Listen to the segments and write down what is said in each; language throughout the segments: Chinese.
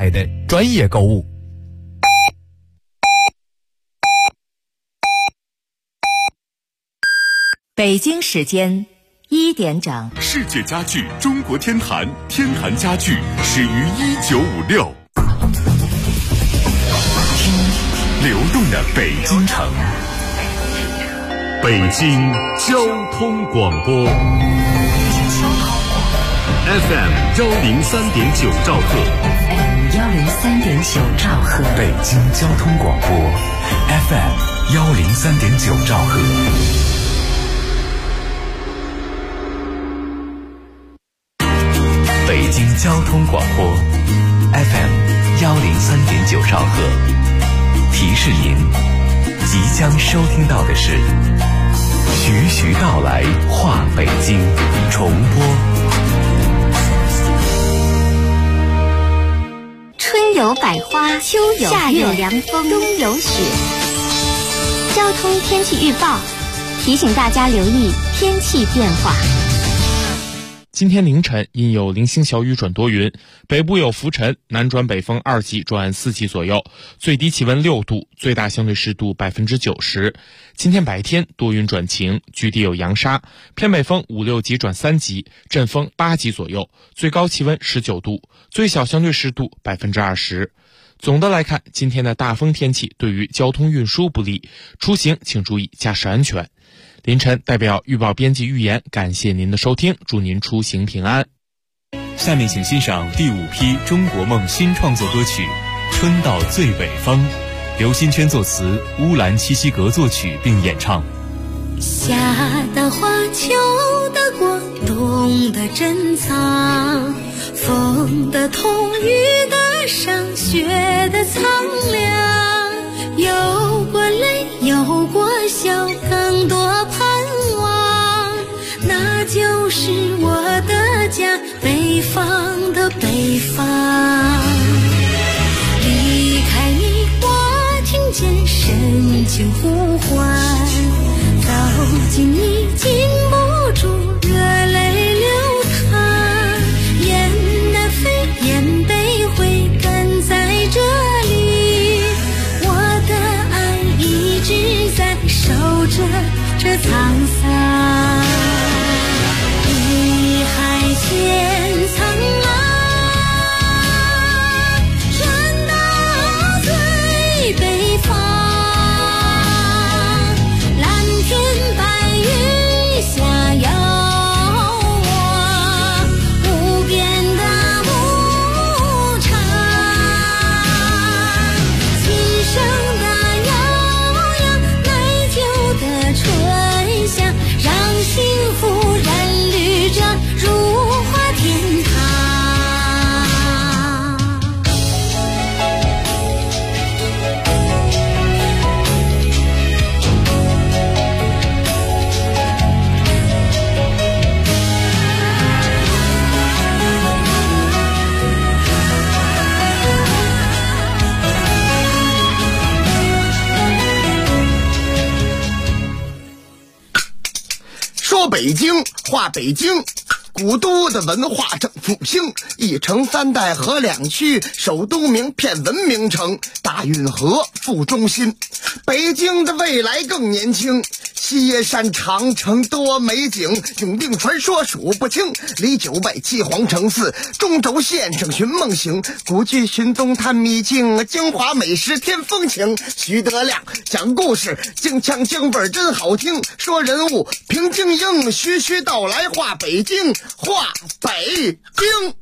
来的专业购物。 北京时间1点整， 世界家具中国天坛，天坛家具始于1956。听流动的北京城，北京交通广播 FM 103.9兆赫 103.9兆赫， 北京交通广播 FM 103.9兆赫。北京交通广播 FM 103.9兆赫，提示您，即将收听到的是徐徐道来话北京重播。 春有百花，秋有夏有凉风，冬有雪。交通天气预报提醒大家留意天气变化。 今天凌晨因有零星小雨转多云，北部有浮尘，南转北风2级转4级左右，最低气温6度，最大相对湿度90%。今天白天多云转晴，局地有扬沙，偏北风5、6级转3级，阵风8级左右，最高气温19度，最小相对湿度20%。总的来看，今天的大风天气对于交通运输不利，出行请注意驾驶安全。凌晨代表预报编辑预言，感谢您的收听，祝您出行平安。 下面请欣赏第5批中国梦新创作歌曲《春到最北方》，刘新圈作词，乌兰七西格作曲并演唱。 夏的花，秋的果，冬的珍藏，风的痛，雨的伤，雪的苍凉，有过泪，有过笑，更多盼望，那就是我的家，北方的北方。离开你，我听见深情呼唤，走近你，禁不住热泪流淌，雁南飞，雁北回，赶在这里，我的爱一直在守着这沧桑。碧海千苍浪，传到最北方，蓝天白云下遥望，无边的牧场，琴声的悠扬，奶酒的醇香，让幸福染绿着如花天堂。 说北京，话北京，古都的文化正复兴，一城3代河2区，首都名片文明城，大运河副中心。北京的未来更年轻，西耶山长城多美景，永定传说数不清，离9拜7皇城寺，中轴线上寻梦行，古剧寻踪探秘境，京华美食添风情。徐德亮讲故事，京腔京味真好听，说人物评京英，徐徐道来话北京，话北京。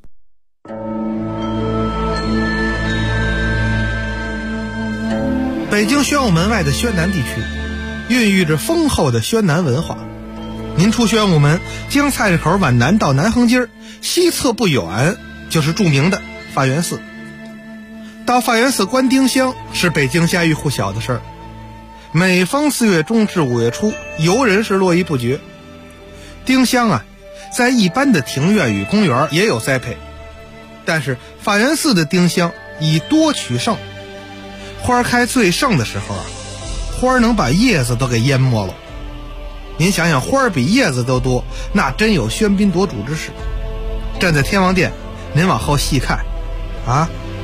北京宣武门外的宣南地区孕育着丰厚的宣南文化。您出宣武门，经菜市口往南到南横街，西侧不远就是著名的法源寺。到法源寺观丁香是北京家喻户晓的事儿，每逢4月中至5月初，游人是络绎不绝。丁香啊，在一般的庭院与公园也有栽培，但是法源寺的丁香以多取胜，花开最盛的时候啊，花能把叶子都给淹没了。您想想，花比叶子都多，那真有喧宾夺主之势。站在天王殿，您往后细看啊，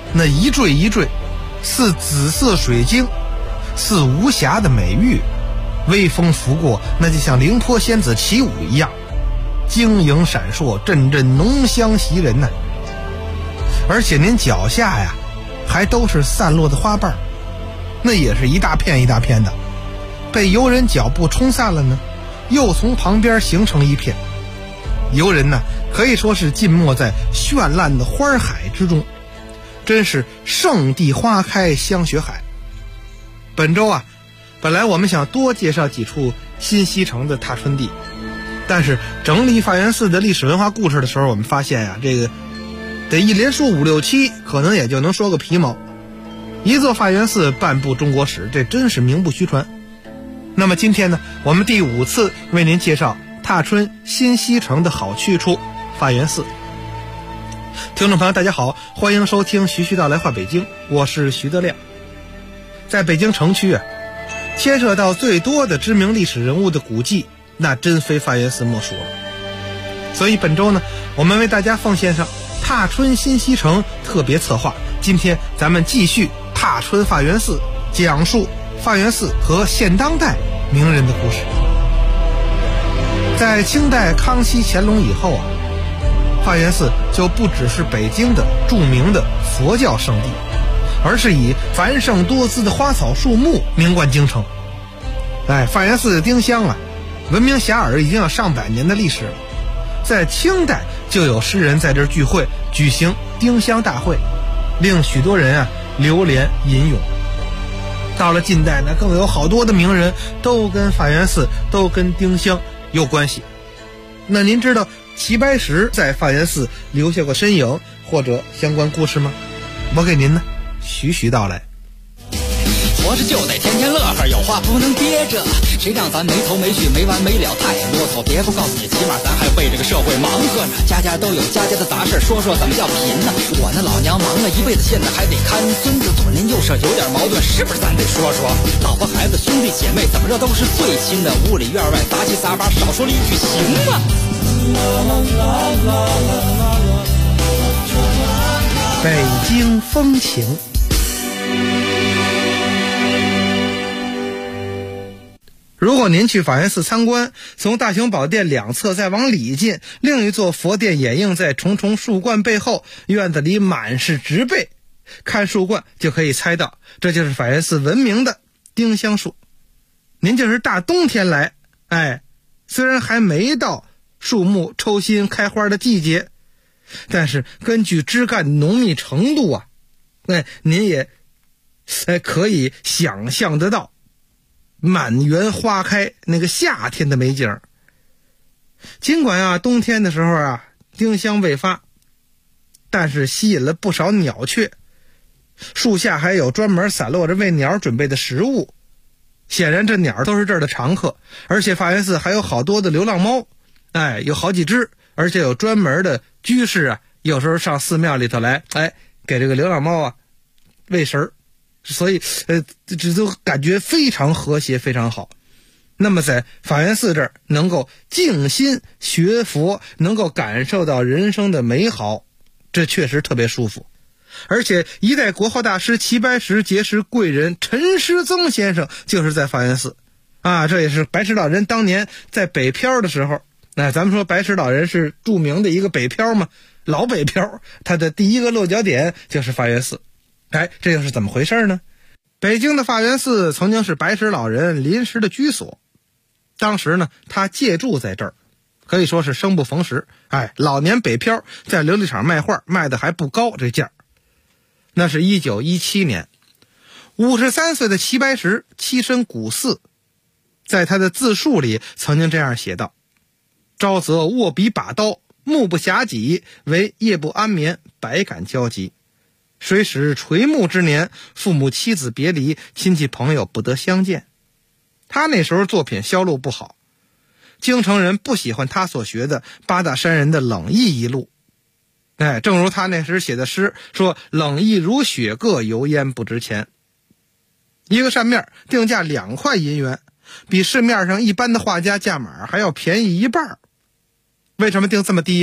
那一坠一坠，似紫色水晶，似无瑕的美玉，微风拂过，那就像凌波仙子起舞一样，晶莹闪烁，阵阵浓香袭人呐。而且您脚下呀，还都是散落的花瓣，那也是一大片一大片的，被游人脚步冲散了呢，又从旁边形成一片。游人呢，可以说是浸没在绚烂的花海之中，真是圣地花开香雪海。本周啊，本来我们想多介绍几处新西城的踏春地，但是整理法源寺的历史文化故事的时候，我们发现呀，这个得一连说5、6、7，可能也就能说个皮毛。一座法源寺半部中国史，这真是名不虚传。那么今天呢，我们第5次为您介绍踏春新西城的好去处法源寺。听众朋友大家好，欢迎收听徐徐道来话北京，我是徐德亮。在北京城区啊，牵涉到最多的知名历史人物的古迹，那真非法源寺莫属了。所以本周呢，我们为大家奉献上踏春新西城特别策划，今天咱们继续踏春法源寺，讲述法源寺和现当代名人的故事。在清代康熙、乾隆以后啊，法源寺就不只是北京的著名的佛教圣地，而是以繁盛多姿的花草树木名冠京城。法源寺的丁香啊，闻名遐迩，已经有上百年的历史了。在清代就有诗人在这儿聚会，举行丁香大会，令许多人啊流连吟咏。到了近代呢，更有好多的名人都跟法源寺、都跟丁香有关系。那您知道齐白石在法源寺留下过身影或者相关故事吗？我给您呢徐徐道来。 活着就得天天乐呵，有话不能憋着，谁让咱没头没绪没完没了太啰嗦。别不告诉你，起码咱还为这个社会忙活呢。家家都有家家的杂事，说说怎么叫贫呢？我那老娘忙了一辈子，现在还得看孙子，左邻右舍有点矛盾，是不是咱得说说？老婆孩子兄弟姐妹怎么着都是最亲的，屋里院外杂七杂八，少说了一句行吗？ 北京风情。如果您去法源寺参观，从大雄宝殿两侧再往里进，另一座佛殿掩映在重重树冠背后，院子里满是植被，看树冠就可以猜到，这就是法源寺闻名的丁香树。您就是大冬天来，虽然还没到树木抽新开花的季节，但是根据枝干的浓密程度啊，您也可以想象得到满园花开那个夏天的美景。尽管啊冬天的时候啊丁香未发，但是吸引了不少鸟雀，树下还有专门散落着为鸟准备的食物，显然这鸟都是这儿的常客。而且法源寺还有好多的流浪猫，有好几只，而且有专门的居士啊，有时候上寺庙里头来，给这个流浪猫啊喂食儿。所以这都感觉非常和谐，非常好。那么在法源寺这儿能够静心学佛，能够感受到人生的美好，这确实特别舒服。而且一代国画大师齐白石结识贵人陈师曾先生就是在法源寺啊，这也是白石老人当年在北漂的时候，咱们说白石老人是著名的一个北漂嘛，老北漂，他的第一个落脚点就是法源寺。这又是怎么回事呢？北京的法源寺曾经是白石老人临时的居所，当时呢他借住在这儿，可以说是生不逢时。老年北漂在琉璃厂卖画，卖的还不高这价。那是1917年，53岁的齐白石栖身古寺，在他的自述里曾经这样写道：朝则握笔把刀，目不暇己，唯夜不安眠，百感交集。谁使垂暮之年，父母妻子别离，亲戚朋友不得相见。他那时候作品销路不好，京城人不喜欢他所学的八大山人的冷意一路。正如他那时写的诗说：冷意如雪各，油烟不值钱。一个扇面定价2块银元，比市面上一般的画家价码还要便宜一半。为什么定这么低呀？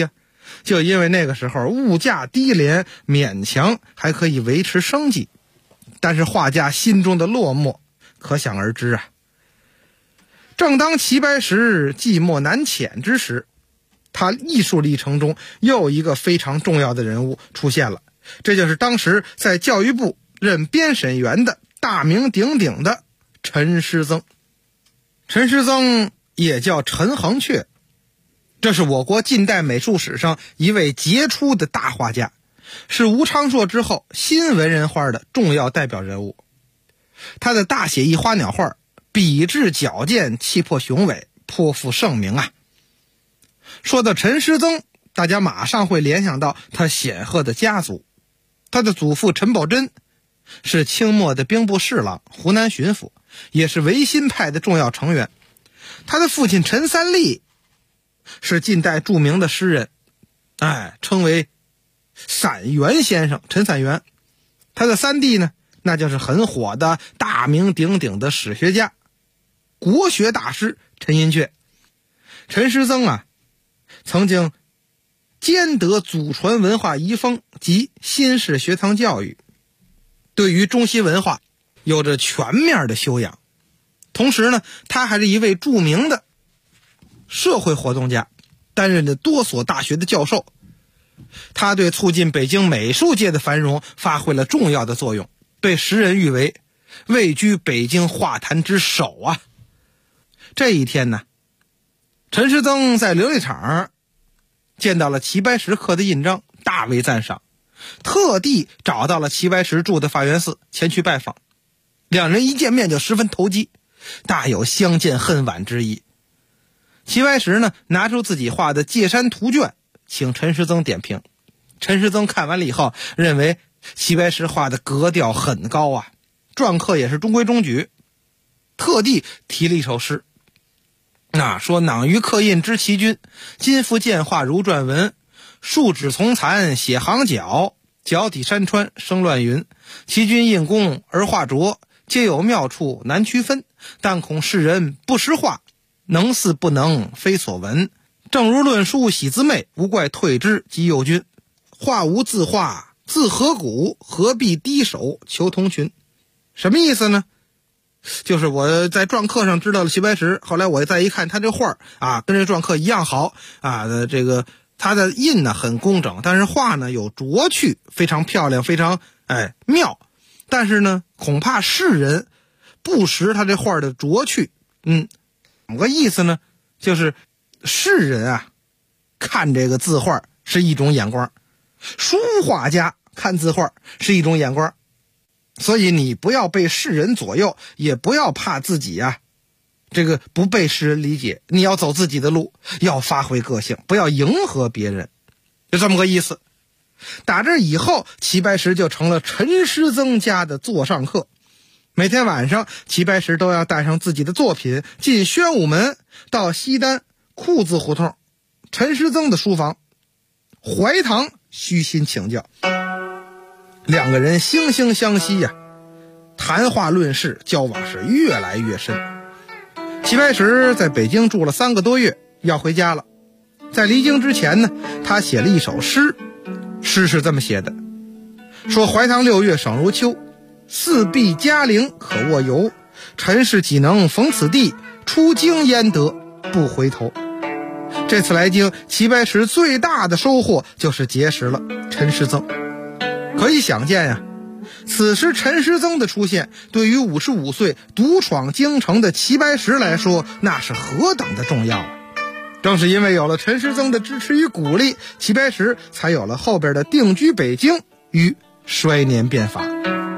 就因为那个时候物价低廉，勉强还可以维持生计。但是画家心中的落寞可想而知啊。正当齐白石寂寞难遣之时，他艺术历程中又一个非常重要的人物出现了，这就是当时在教育部任编审员的大名鼎鼎的陈师曾。陈师曾也叫陈恒恪，这是我国近代美术史上一位杰出的大画家，是吴昌硕之后新文人画的重要代表人物。他的大写意花鸟画笔致矫健，气魄雄伟，颇负盛名啊。说到陈师曾，大家马上会联想到他显赫的家族。他的祖父陈宝箴是清末的兵部侍郎、湖南巡抚，也是维新派的重要成员。他的父亲陈三立是近代著名的诗人，称为散元先生，陈散元。他的三弟呢，那就是很火的大名鼎鼎的史学家、国学大师陈寅恪。陈师曾啊，曾经兼得祖传文化遗风及新式学堂教育，对于中西文化有着全面的修养。同时呢，他还是一位著名的社会活动家，担任着多所大学的教授。他对促进北京美术界的繁荣发挥了重要的作用，被时人誉为位居北京画坛之首啊。这一天呢，陈师曾在琉璃厂见到了齐白石刻的印章，大为赞赏，特地找到了齐白石住的法源寺前去拜访。两人一见面就十分投机，大有相见恨晚之意。齐白石呢，拿出自己画的《界山图卷》，请陈师曾点评。陈师曾看完了以后，认为齐白石画的格调很高啊，篆刻也是中规中矩，特地提了一首诗，说囊于刻印知其君，今复见画如篆文，数指从残写行脚，脚底山川生乱云，其君印工而画拙，皆有妙处难区分，但恐世人不识画，能似不能非所闻。正如论书喜滋昧，无怪退之即右君。画无自画，自何古？何必低手求同群？什么意思呢？就是我在篆刻上知道了齐白石，后来我再一看他这画跟这篆刻一样好这个他的印呢很工整，但是画呢有拙趣，非常漂亮，非常妙。但是呢，恐怕世人不识他这画的拙趣。怎么个意思呢？就是世人看这个字画是一种眼光，书画家看字画是一种眼光，所以你不要被世人左右，也不要怕自己这个不被世人理解，你要走自己的路，要发挥个性，不要迎合别人，就这么个意思。打这以后，齐白石就成了陈师曾家的座上客。每天晚上，齐白石都要带上自己的作品进宣武门，到西单库字胡同陈师曾的书房怀堂虚心请教。两个人惺惺相惜谈话论事，交往是越来越深。齐白石在北京住了3个多月，要回家了。在离京之前呢，他写了一首诗，诗是这么写的，说怀堂6月省如秋，四壁嘉陵可卧游，陈氏岂能逢此地，出京焉得不回头。这次来京，齐白石最大的收获就是结识了陈师曾。可以想见此时陈师曾的出现，对于55岁独闯京城的齐白石来说，那是何等的重要正是因为有了陈师曾的支持与鼓励，齐白石才有了后边的定居北京与衰年变法。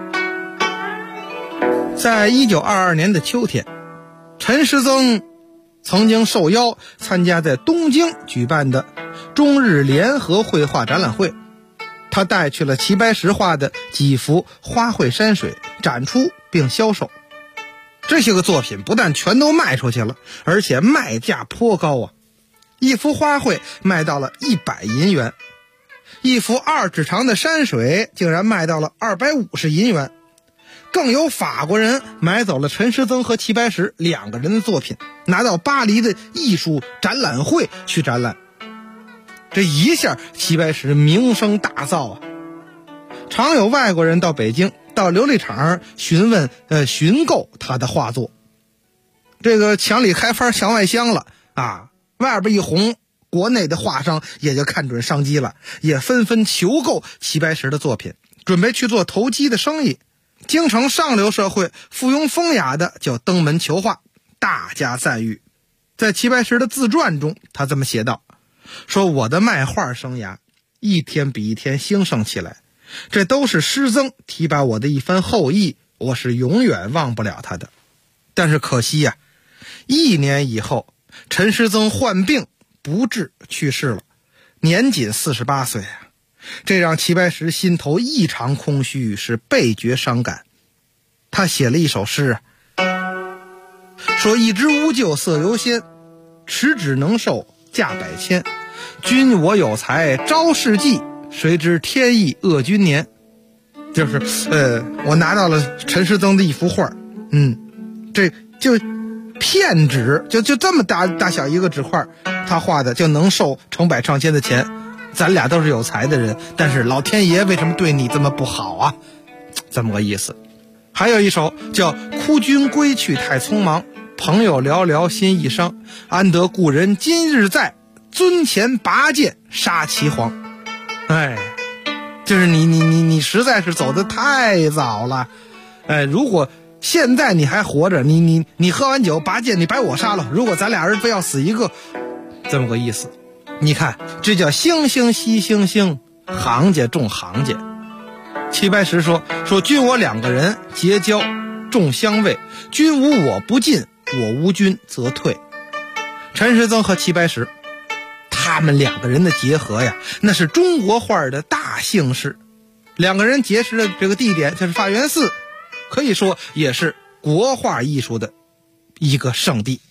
在1922年的秋天，陈师曾曾经受邀参加在东京举办的中日联合绘画展览会，他带去了齐白石画的几幅花卉山水展出并销售。这些个作品不但全都卖出去了，而且卖价颇高一幅花卉卖到了100银元，一幅2指长的山水竟然卖到了250银元。更有法国人买走了陈师曾和齐白石2个人的作品，拿到巴黎的艺术展览会去展览。 这一下齐白石名声大噪啊！常有外国人到北京到琉璃厂上询购他的画作。这个墙里开花墙外香了啊，外边一红，国内的画商也就看准商机了，也纷纷求购齐白石的作品，准备去做投机的生意。京城上流社会附庸风雅的就登门求画，大加赞誉。在齐白石的自传中，他这么写道，说我的卖画生涯一天比一天兴盛起来，这都是师曾提拔我的一番厚意，我是永远忘不了他的。但是可惜呀，1年以后，陈师曾患病不治去世了，年仅48岁啊！这让齐白石心头异常空虚，是倍觉伤感。他写了一首诗说：一枝无咎色犹鲜，持指能受价百千。君我有才招世纪，谁知天意恶君年。就是我拿到了陈师曾的一幅画，这就片纸，就这么大小一个纸块，他画的就能受成百上千的钱。咱俩都是有才的人，但是老天爷为什么对你这么不好啊？这么个意思。还有一首叫哭君归去太匆忙，朋友寥寥心已伤，安得故人今日在，尊前拔剑杀齐皇。就是你实在是走得太早了。如果现在你还活着，你喝完酒拔剑，你把我杀了，如果咱俩人非要死一个，这么个意思。你看，这叫惺惺惜惺惺，行家重行家。齐白石说君我2个人结交重相位，君无我不进，我无君则退。陈师曾和齐白石他们2个人的结合呀，那是中国画的大幸事。2个人结识的这个地点就是法源寺，可以说也是国画艺术的一个圣地。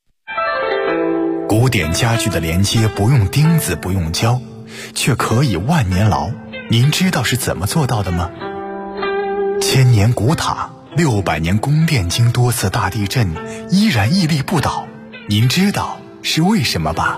古典家具的连接不用钉子不用胶，却可以万年牢，您知道是怎么做到的吗？1000年古塔，600年宫殿，经多次大地震依然屹立不倒，您知道是为什么吧？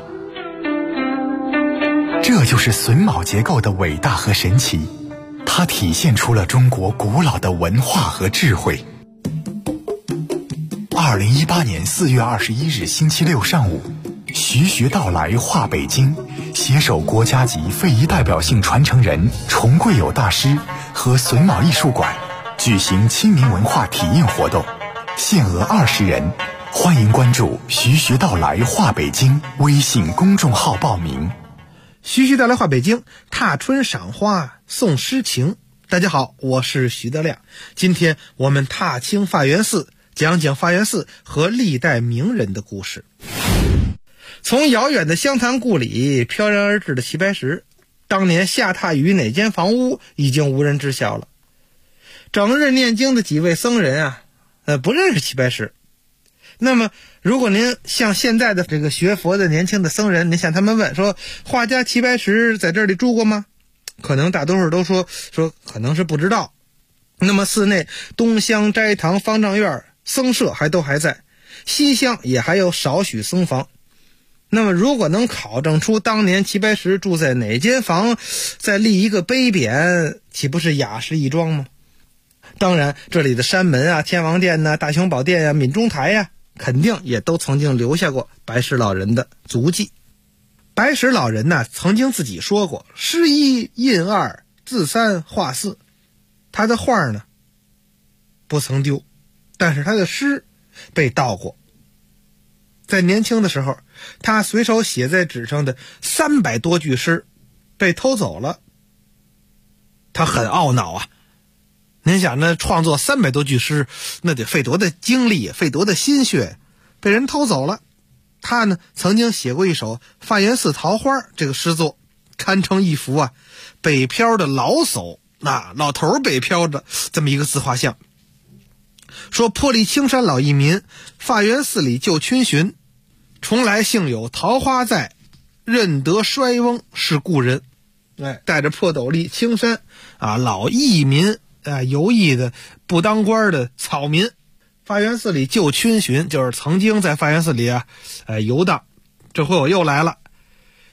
这就是榫卯结构的伟大和神奇，它体现出了中国古老的文化和智慧。2018年4月21日星期六上午，徐道来画北京，携手国家级非遗代表性传承人崇贵友大师和榫卯艺术馆举行亲民文化体验活动，限额20人，欢迎关注徐道来画北京微信公众号报名。 徐道来画北京，踏春赏花送诗情。大家好，我是徐德亮，今天我们踏青法源寺，讲讲法源寺和历代名人的故事。从遥远的湘潭故里飘然而至的齐白石，当年下榻于哪间房屋已经无人知晓了。整日念经的几位僧人啊，不认识齐白石。那么如果您像现在的这个学佛的年轻的僧人，您向他们问说，画家齐白石在这里住过吗？可能大多数都说可能是不知道。那么寺内东厢斋堂方丈院僧舍都还在，西厢也还有少许僧房。那么如果能考证出当年齐白石住在哪间房，再立一个碑匾，岂不是雅士一桩吗？当然这里的山门啊、天王殿啊、大雄宝殿啊、闽中台啊，肯定也都曾经留下过白石老人的足迹。白石老人呢，曾经自己说过，诗1印2字3画4。他的画呢不曾丢，但是他的诗被盗过。在年轻的时候，他随手写在纸上的300多句诗被偷走了，他很懊恼啊。您想，那创作300多句诗，那得费多大精力，费多大心血，被人偷走了。他呢，曾经写过一首《法源寺桃花》这个诗作，堪称一幅北漂的老叟，老头北漂的这么一个自画像。说破例青山老义民，法源寺里旧群寻，从来幸有桃花在，认得衰翁是故人。带着破斗笠青山老义民游艺的不当官的草民。法源寺里旧群寻，就是曾经在法源寺里游荡，这回我又来了。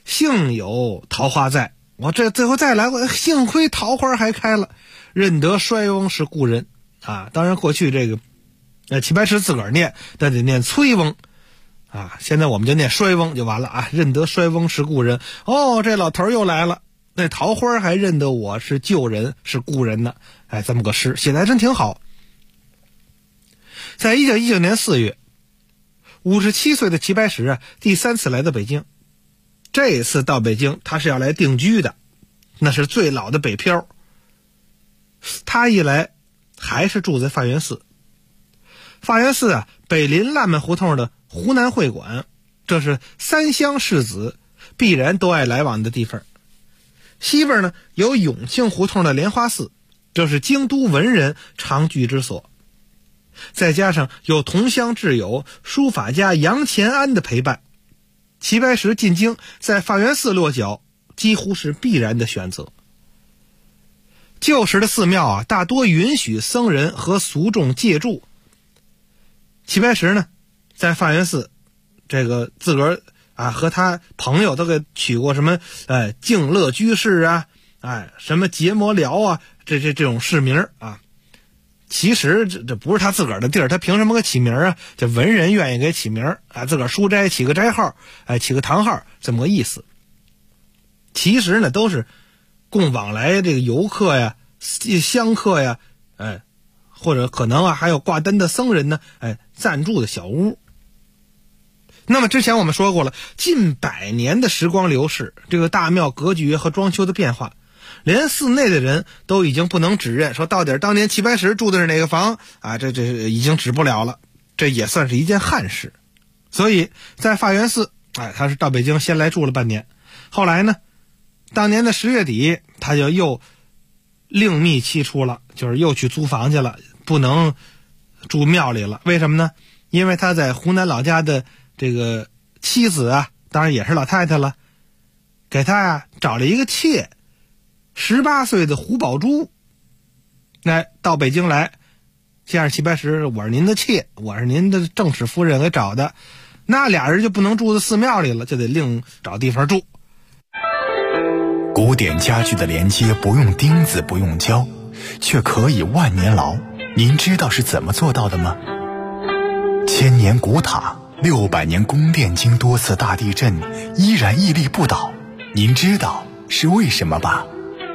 幸有桃花在，我这最后再来过，幸亏桃花还开了，认得衰翁是故人啊。当然过去这个齐白石自个儿念，但得念崔翁啊，现在我们就念衰翁就完了啊。认得衰翁是故人，哦，这老头又来了，那桃花还认得我是旧人是故人呢。哎，这么个诗写得还真挺好。在1919年4月，57岁的齐白石第3次来到北京。这一次到北京，他是要来定居的，那是最老的北漂。他一来还是住在法源寺。法源寺北临烂漫胡同的湖南会馆，这是3乡士子必然都爱来往的地方。西边呢有永庆胡同的莲花寺，这是京都文人常聚之所。再加上有同乡挚友书法家杨乾安的陪伴，齐白石进京在法源寺落脚几乎是必然的选择。旧时的寺庙大多允许僧人和俗众借住。齐白石呢在法源寺这个自个儿和他朋友都给取过什么静乐居士什么结魔寮这种市名啊。其实这不是他自个儿的地儿，他凭什么给起名啊？这文人愿意给起名自个儿书斋起个斋号，起个堂号，这么个意思。其实呢，都是供往来这个游客呀、香客呀，或者可能还有挂单的僧人呢，暂住的小屋。那么之前我们说过了，近100年的时光流逝，这个大庙格局和装修的变化，连寺内的人都已经不能指认说到底当年齐白石住的是哪个房这已经指不了了，这也算是一件憾事。所以在法源寺他是到北京先来住了半年，后来呢当年的10月底他就又另觅其出了，就是又去租房去了，不能住庙里了。为什么呢？因为他在湖南老家的这个妻子当然也是老太太了，给他找了一个妾，18岁的胡宝珠，到北京来，先生齐白石，我是您的妾，我是您的正室夫人给找的，那俩人就不能住在寺庙里了，就得另找地方住。 古典家具的连接不用钉子不用胶，却可以万年牢，您知道是怎么做到的吗？1000年古塔，600年宫殿，经多次大地震依然屹立不倒，您知道是为什么吧？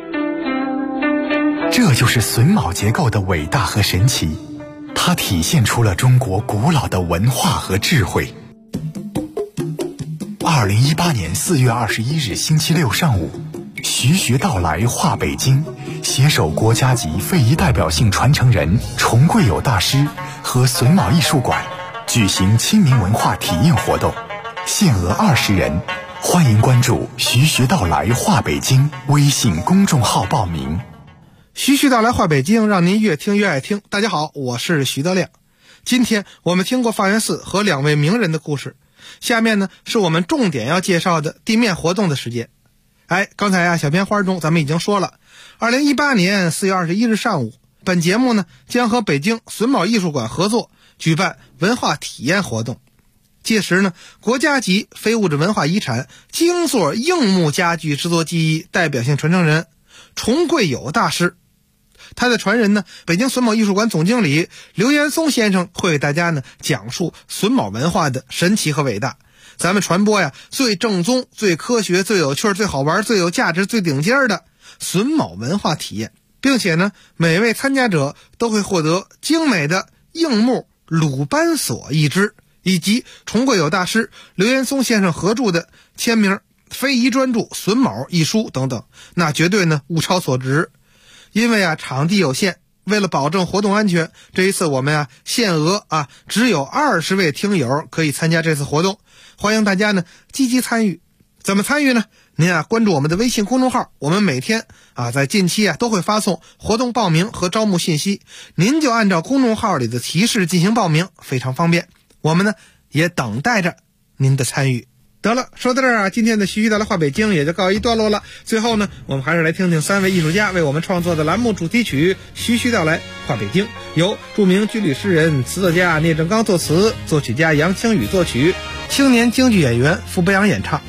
这就是榫卯结构的伟大和神奇，它体现出了中国古老的文化和智慧。2018年4月21日星期六上午，徐徐道来画北京，携手国家级非遗代表性传承人重贵友大师和榫卯艺术馆举行亲民文化体验活动，限额20人，欢迎关注徐徐道来画北京微信公众号报名。 徐徐道来画北京，让您越听越爱听。大家好，我是徐德亮。今天我们听过法源寺和2位名人的故事，下面呢是我们重点要介绍的地面活动的时间。刚才小片花中咱们已经说了，2018年4月21日上午，本节目呢将和北京榫卯艺术馆合作举办文化体验活动。届时呢，国家级非物质文化遗产京座硬木家具制作技艺代表性传承人重贵友大师，他的传人呢，北京榫卯艺术馆总经理刘延松先生会给大家呢讲述榫卯文化的神奇和伟大。咱们传播最正宗、最科学、最有趣、最好玩、最有价值、最顶尖的榫卯文化体验，并且呢，每位参加者都会获得精美的硬木鲁班锁一只，以及重贵友大师刘延松先生合著的签名非遗专著榫卯一书等等，那绝对呢物超所值。因为场地有限，为了保证活动安全，这一次我们限额只有20位听友可以参加这次活动，欢迎大家呢积极参与。怎么参与呢？您关注我们的微信公众号，我们每天在近期都会发送活动报名和招募信息，您就按照公众号里的提示进行报名，非常方便。我们呢也等待着您的参与。得了，说到这儿今天的徐徐道来画北京也就告一段落了。最后呢，我们还是来听听3位艺术家为我们创作的栏目主题曲《徐徐道来画北京》，由著名军旅诗人、词作家聂正刚作词，作曲家杨清宇作曲，青年京剧演员傅北阳演唱。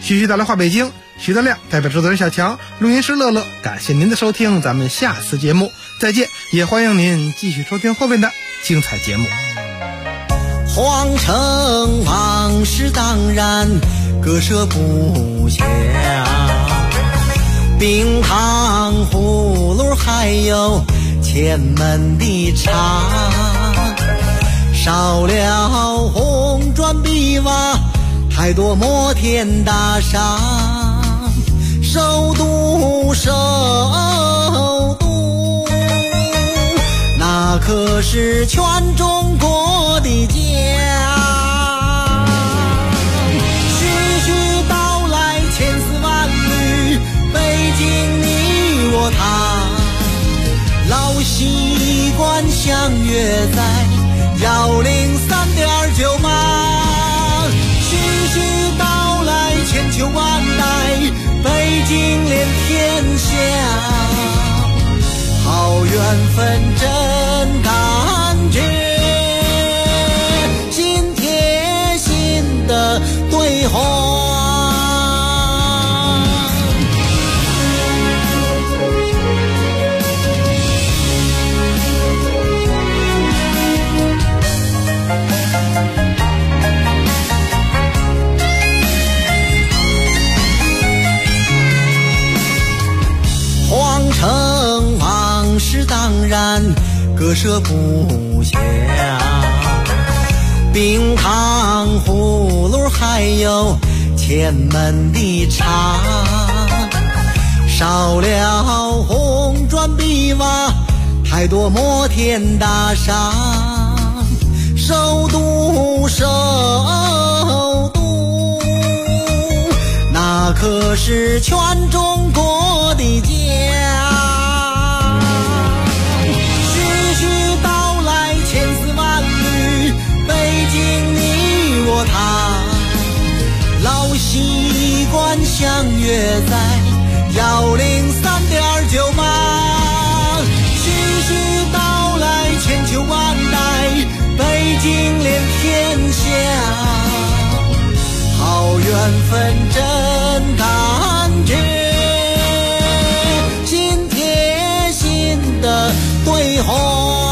徐徐到来话北京，徐德亮代表制作人小强，录音师乐乐，感谢您的收听，咱们下次节目再见，也欢迎您继续收听后面的精彩节目。 皇城往事当然割舍不下，冰糖葫芦还有前门的茶，少了红砖碧瓦，太多摩天大厦，首都那可是全中国的家。徐徐道来千丝万缕，北京你我他，老习惯相约在103.9码。徐徐道来千秋万代，北京连天下，好缘分真感觉，心贴心的对话。皇城往事当然割舍不下，冰糖葫芦还有前门的茶，少了红砖碧瓦，太多摩天大厦，首都那可是全中国的家。徐徐道来千丝万缕，北京你我他，老习惯相约在103.9码。徐徐道来千秋万代，北京连天下，好缘分真感觉，心贴心的对话。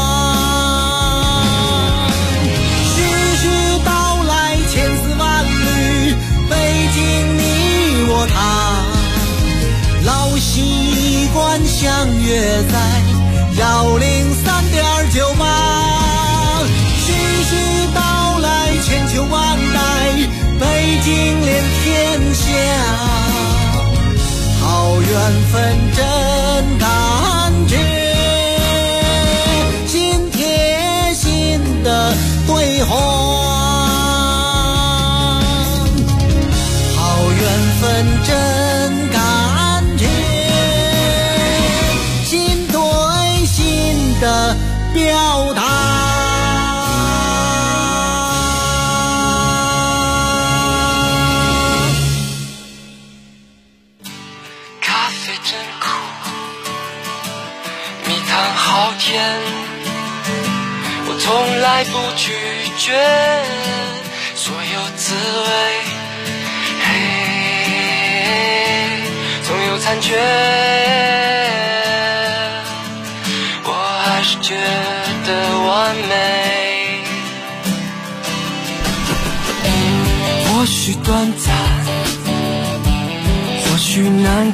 徐徐道来千丝万缕，北京你我他，老习惯相约在103.9码。徐徐道来千秋万代，北京连天下，好缘分真感觉，心贴心的对话。好缘分真感觉，心对心的表达。 我从来不拒绝所有滋味，总有残缺，我还是觉得完美。或许短暂，或许难